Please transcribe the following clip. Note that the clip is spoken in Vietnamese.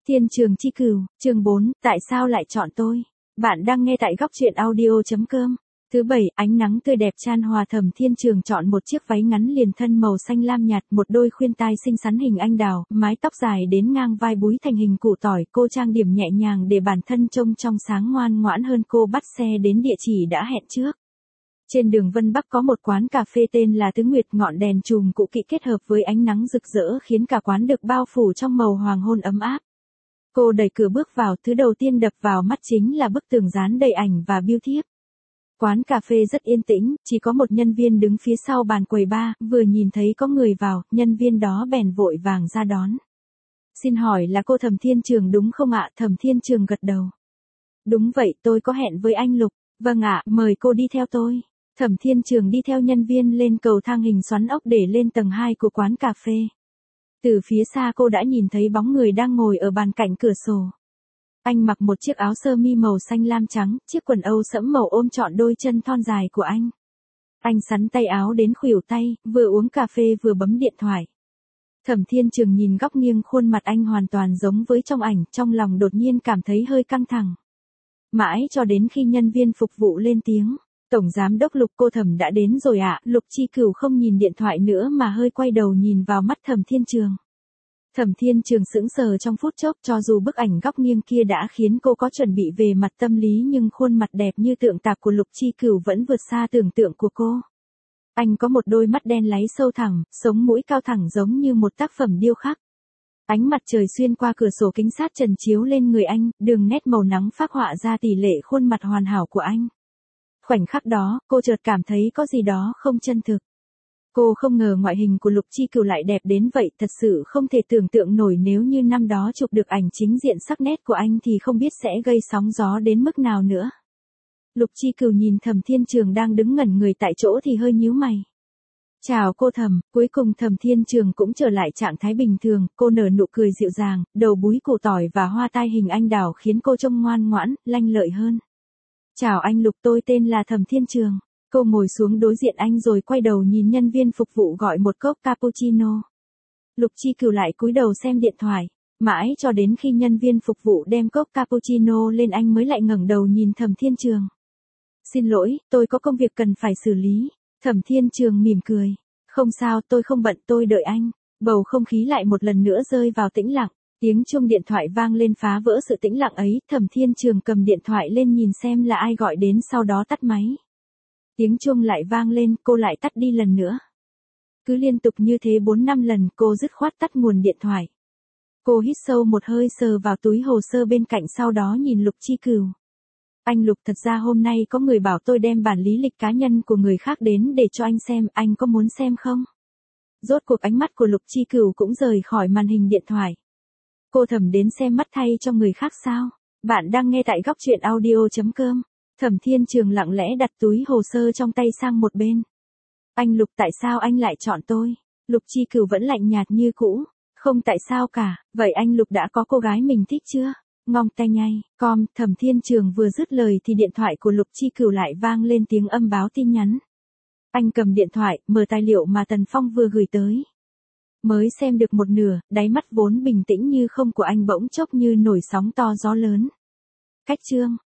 Thiên Trường Chi Cửu, chương 4, tại sao lại chọn tôi? Bạn đang nghe tại góc truyện audio.com. Thứ bảy, ánh nắng tươi đẹp chan hòa. Thẩm Thiên Trường chọn một chiếc váy ngắn liền thân màu xanh lam nhạt, một đôi khuyên tai xinh xắn hình anh đào, mái tóc dài đến ngang vai búi thành hình củ tỏi. Cô trang điểm nhẹ nhàng để bản thân trông trong sáng ngoan ngoãn hơn. Cô bắt xe đến địa chỉ đã hẹn trước. Trên đường Vân Bắc có một quán cà phê tên là Tứ Nguyệt, ngọn đèn chùm cũ kỹ kết hợp với ánh nắng rực rỡ khiến cả quán được bao phủ trong màu hoàng hôn ấm áp. Cô đẩy cửa bước vào, thứ đầu tiên đập vào mắt chính là bức tường dán đầy ảnh và bưu thiếp. Quán cà phê rất yên tĩnh, chỉ có một nhân viên đứng phía sau bàn quầy bar, vừa nhìn thấy có người vào, nhân viên đó bèn vội vàng ra đón. Xin hỏi là cô Thẩm Thiên Trường đúng không ạ? Thẩm Thiên Trường gật đầu. Đúng vậy, tôi có hẹn với anh Lục. Vâng ạ, mời cô đi theo tôi. Thẩm Thiên Trường đi theo nhân viên lên cầu thang hình xoắn ốc để lên tầng 2 của quán cà phê. Từ phía xa cô đã nhìn thấy bóng người đang ngồi ở bàn cạnh cửa sổ. Anh mặc một chiếc áo sơ mi màu xanh lam trắng, chiếc quần âu sẫm màu ôm trọn đôi chân thon dài của anh. Anh xắn tay áo đến khuỷu tay, vừa uống cà phê vừa bấm điện thoại. Thẩm Thiên Trường nhìn góc nghiêng khuôn mặt anh hoàn toàn giống với trong ảnh, trong lòng đột nhiên cảm thấy hơi căng thẳng. Mãi cho đến khi nhân viên phục vụ lên tiếng. Tổng giám đốc Lục, cô Thẩm đã đến rồi ạ. Lục Chi Cửu không nhìn điện thoại nữa mà hơi quay đầu nhìn vào mắt Thẩm Thiên Trường. Thẩm Thiên Trường sững sờ trong phút chốc, cho dù bức ảnh góc nghiêng kia đã khiến cô có chuẩn bị về mặt tâm lý nhưng khuôn mặt đẹp như tượng tạp của Lục Chi Cửu vẫn vượt xa tưởng tượng của cô. Anh có một đôi mắt đen láy sâu thẳm, sống mũi cao thẳng giống như một tác phẩm điêu khắc. Ánh mặt trời xuyên qua cửa sổ kính sát trần chiếu lên người anh, đường nét màu nắng phác họa ra tỷ lệ khuôn mặt hoàn hảo của anh. Khoảnh khắc đó, cô chợt cảm thấy có gì đó không chân thực. Cô không ngờ ngoại hình của Lục Chi Cửu lại đẹp đến vậy, thật sự không thể tưởng tượng nổi nếu như năm đó chụp được ảnh chính diện sắc nét của anh thì không biết sẽ gây sóng gió đến mức nào nữa. Lục Chi Cửu nhìn Thẩm Thiên Trường đang đứng ngẩn người tại chỗ thì hơi nhíu mày. Chào cô Thẩm, cuối cùng Thẩm Thiên Trường cũng trở lại trạng thái bình thường, cô nở nụ cười dịu dàng, đầu búi củ tỏi và hoa tai hình anh đào khiến cô trông ngoan ngoãn, lanh lợi hơn. Chào anh Lục, tôi tên là Thẩm Thiên Trường. Cô ngồi xuống đối diện anh rồi quay đầu nhìn nhân viên phục vụ gọi một cốc cappuccino. Lục Chi Cửu lại cúi đầu xem điện thoại, mãi cho đến khi nhân viên phục vụ đem cốc cappuccino lên anh mới lại ngẩng đầu nhìn Thẩm Thiên Trường. Xin lỗi, tôi có công việc cần phải xử lý. Thẩm Thiên Trường mỉm cười. Không sao, tôi không bận, tôi đợi anh. Bầu không khí lại một lần nữa rơi vào tĩnh lặng. Tiếng chuông điện thoại vang lên phá vỡ sự tĩnh lặng ấy. Thẩm Thiên Trường cầm điện thoại lên nhìn xem là ai gọi đến, sau đó tắt máy. Tiếng chuông lại vang lên, cô lại tắt đi lần nữa. Cứ liên tục như thế 4-5 lần, cô dứt khoát tắt nguồn điện thoại. Cô hít sâu một hơi, sờ vào túi hồ sơ bên cạnh, sau đó nhìn Lục Chi Cửu. Anh Lục, thật ra hôm nay có người bảo tôi đem bản lý lịch cá nhân của người khác đến để cho anh xem, anh có muốn xem không? Rốt cuộc ánh mắt của Lục Chi Cửu cũng rời khỏi màn hình điện thoại. Cô Thẩm đến xem mắt thay cho người khác sao? Bạn đang nghe tại góc truyện audio.com. Thẩm Thiên Trường lặng lẽ đặt túi hồ sơ trong tay sang một bên. Anh Lục, tại sao anh lại chọn tôi? Lục Chi Cửu vẫn lạnh nhạt như cũ. Không tại sao cả, vậy anh Lục đã có cô gái mình thích chưa? Ngong tay nhay, Thẩm Thiên Trường vừa dứt lời thì điện thoại của Lục Chi Cửu lại vang lên tiếng âm báo tin nhắn. Anh cầm điện thoại, mở tài liệu mà Tần Phong vừa gửi tới. Mới xem được một nửa, đáy mắt vốn bình tĩnh như không của anh bỗng chốc như nổi sóng to gió lớn. Cách chương